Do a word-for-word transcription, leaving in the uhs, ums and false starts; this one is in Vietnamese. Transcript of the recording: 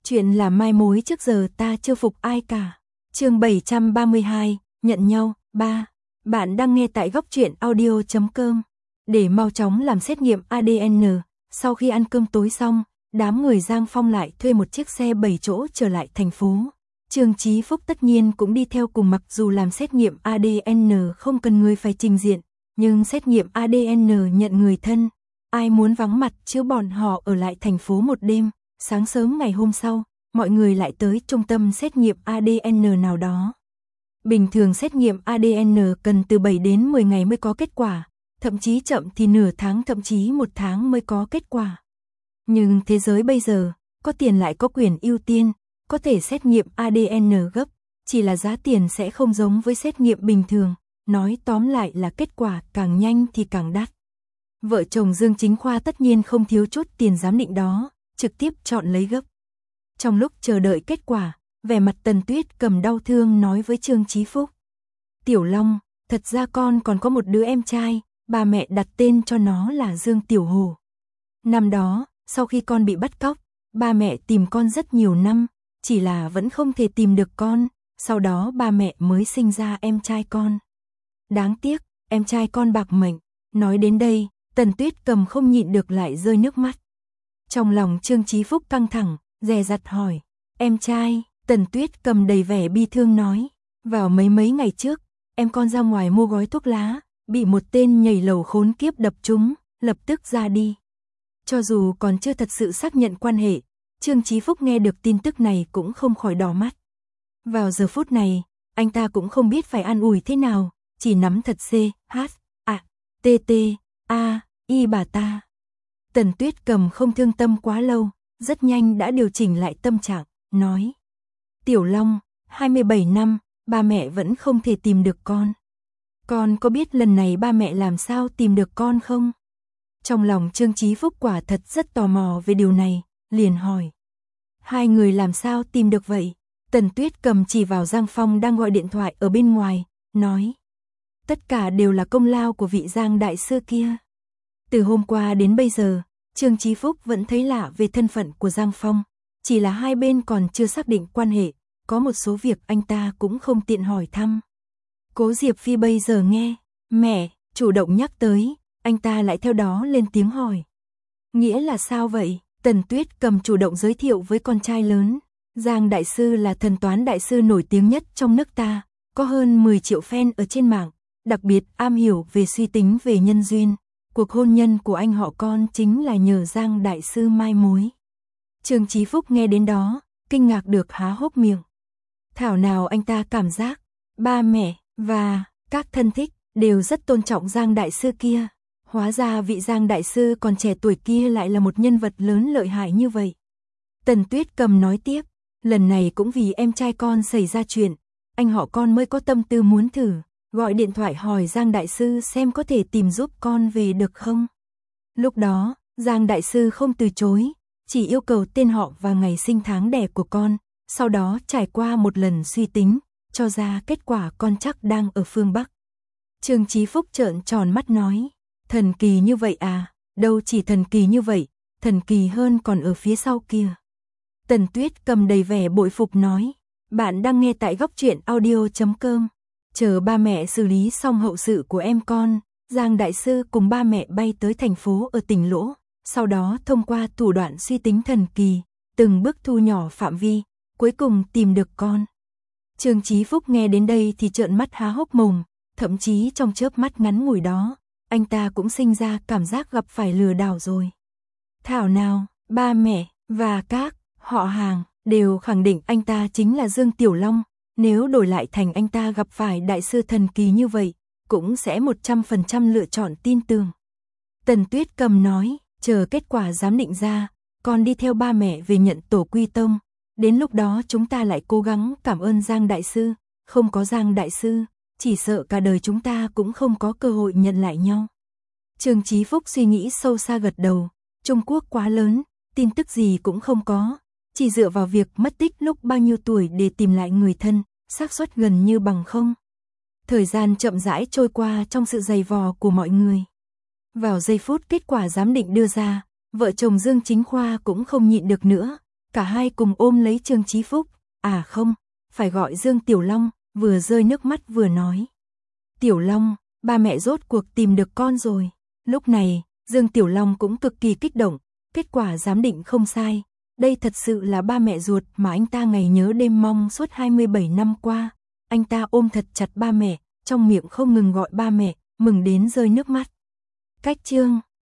Chuyện là mai mối trước giờ ta chưa phục ai cả. Chương bảy trăm ba mươi hai, nhận nhau, ba. Bạn đang nghe tại góc truyện audio chấm com. Để mau chóng làm xét nghiệm a đê en, sau khi ăn cơm tối xong, đám người Giang Phong lại thuê một chiếc xe bảy chỗ trở lại thành phố. Trương Chí Phúc tất nhiên cũng đi theo cùng, mặc dù làm xét nghiệm a đê en không cần người phải trình diện, nhưng xét nghiệm a đê en nhận người thân. Ai muốn vắng mặt chứ, bọn họ ở lại thành phố một đêm. Sáng sớm ngày hôm sau, mọi người lại tới trung tâm xét nghiệm a đê en nào đó. Bình thường xét nghiệm a đê en cần từ bảy đến mười ngày mới có kết quả, thậm chí chậm thì nửa tháng, thậm chí một tháng mới có kết quả. Nhưng thế giới bây giờ, có tiền lại có quyền ưu tiên, có thể xét nghiệm a đê en gấp, chỉ là giá tiền sẽ không giống với xét nghiệm bình thường, nói tóm lại là kết quả càng nhanh thì càng đắt. Vợ chồng Dương Chính Khoa tất nhiên không thiếu chút tiền giám định đó, trực tiếp chọn lấy gấp. Trong lúc chờ đợi kết quả, vẻ mặt Tần Tuyết Cầm đau thương nói với Trương Chí Phúc: Tiểu Long, thật ra con còn có một đứa em trai, bà mẹ đặt tên cho nó là Dương Tiểu Hồ. Năm đó, sau khi con bị bắt cóc, ba mẹ tìm con rất nhiều năm, chỉ là vẫn không thể tìm được con, sau đó ba mẹ mới sinh ra em trai con. Đáng tiếc, em trai con bạc mệnh. Nói đến đây, Tần Tuyết Cầm không nhịn được lại rơi nước mắt. Trong lòng Trương Chí Phúc căng thẳng, dè dặt hỏi: Em trai? Tần Tuyết Cầm đầy vẻ bi thương nói: Vào mấy mấy ngày trước, em con ra ngoài mua gói thuốc lá, bị một tên nhảy lầu khốn kiếp đập trúng, lập tức ra đi. Cho dù còn chưa thật sự xác nhận quan hệ, Trương Chí Phúc nghe được tin tức này cũng không khỏi đỏ mắt. Vào giờ phút này, anh ta cũng không biết phải an ủi thế nào, chỉ nắm thật C, H, A, T, T, A, I bà ta. Tần Tuyết Cầm không thương tâm quá lâu, rất nhanh đã điều chỉnh lại tâm trạng, nói: Tiểu Long, hai mươi bảy năm, ba mẹ vẫn không thể tìm được con. Con có biết lần này ba mẹ làm sao tìm được con không? Trong lòng Trương Chí Phúc quả thật rất tò mò về điều này, liền hỏi: Hai người làm sao tìm được vậy? Tần Tuyết Cầm chỉ vào Giang Phong đang gọi điện thoại ở bên ngoài, nói: Tất cả đều là công lao của vị Giang đại sư kia. Từ hôm qua đến bây giờ, Trương Chí Phúc vẫn thấy lạ về thân phận của Giang Phong, chỉ là hai bên còn chưa xác định quan hệ, có một số việc anh ta cũng không tiện hỏi thăm. Cố Diệp Phi bây giờ nghe mẹ chủ động nhắc tới, anh ta lại theo đó lên tiếng hỏi: Nghĩa là sao vậy? Tần Tuyết Cầm chủ động giới thiệu với con trai lớn: Giang đại sư là thần toán đại sư nổi tiếng nhất trong nước ta, có hơn mười triệu fan ở trên mạng, đặc biệt am hiểu về suy tính về nhân duyên. Cuộc hôn nhân của anh họ con chính là nhờ Giang đại sư mai mối. Trương Chí Phúc nghe đến đó, kinh ngạc được há hốc miệng. Thảo nào anh ta cảm giác ba mẹ và các thân thích đều rất tôn trọng Giang đại sư kia. Hóa ra vị Giang đại sư còn trẻ tuổi kia lại là một nhân vật lớn lợi hại như vậy. Tần Tuyết Cầm nói tiếp: Lần này cũng vì em trai con xảy ra chuyện, anh họ con mới có tâm tư muốn thử gọi điện thoại hỏi Giang đại sư xem có thể tìm giúp con về được không. Lúc đó, Giang đại sư không từ chối, chỉ yêu cầu tên họ và ngày sinh tháng đẻ của con, sau đó trải qua một lần suy tính, cho ra kết quả con chắc đang ở phương Bắc. Trương Chí Phúc trợn tròn mắt nói: Thần kỳ như vậy à? Đâu chỉ thần kỳ như vậy, thần kỳ hơn còn ở phía sau kia. Tần Tuyết Cầm đầy vẻ bội phục nói: Bạn đang nghe tại góc truyện audio chấm com. Chờ ba mẹ xử lý xong hậu sự của em con, Giang đại sư cùng ba mẹ bay tới thành phố ở tỉnh Lỗ, sau đó thông qua thủ đoạn suy tính thần kỳ, từng bước thu nhỏ phạm vi, cuối cùng tìm được con. Trương Chí Phúc nghe đến đây thì trợn mắt há hốc mồm, thậm chí trong chớp mắt ngắn ngủi đó, anh ta cũng sinh ra cảm giác gặp phải lừa đảo rồi. Thảo nào, ba mẹ và các họ hàng đều khẳng định anh ta chính là Dương Tiểu Long. Nếu đổi lại thành anh ta gặp phải đại sư thần kỳ như vậy, cũng sẽ một trăm phần trăm lựa chọn tin tưởng. Tần Tuyết Cầm nói: Chờ kết quả giám định ra, con đi theo ba mẹ về nhận tổ quy tông. Đến lúc đó chúng ta lại cố gắng cảm ơn Giang đại sư. Không có Giang đại sư, chỉ sợ cả đời chúng ta cũng không có cơ hội nhận lại nhau. Trương Chí Phúc suy nghĩ sâu xa gật đầu. Trung Quốc quá lớn, tin tức gì cũng không có. Chỉ dựa vào việc mất tích lúc bao nhiêu tuổi để tìm lại người thân, xác suất gần như bằng không. Thời gian chậm rãi trôi qua trong sự dày vò của mọi người. Vào giây phút kết quả giám định đưa ra, vợ chồng Dương Chính Khoa cũng không nhịn được nữa, Cả hai cùng ôm lấy Trương Chí Phúc, à không, phải gọi Dương Tiểu Long, vừa rơi nước mắt vừa nói. Tiểu Long, ba mẹ rốt cuộc tìm được con rồi. Lúc này, Dương Tiểu Long cũng cực kỳ kích động, kết quả giám định không sai. Đây thật sự là ba mẹ ruột mà anh ta ngày nhớ đêm mong suốt hai mươi bảy năm qua. Anh ta ôm thật chặt ba mẹ, trong miệng không ngừng gọi ba mẹ, mừng đến rơi nước mắt. Cách chương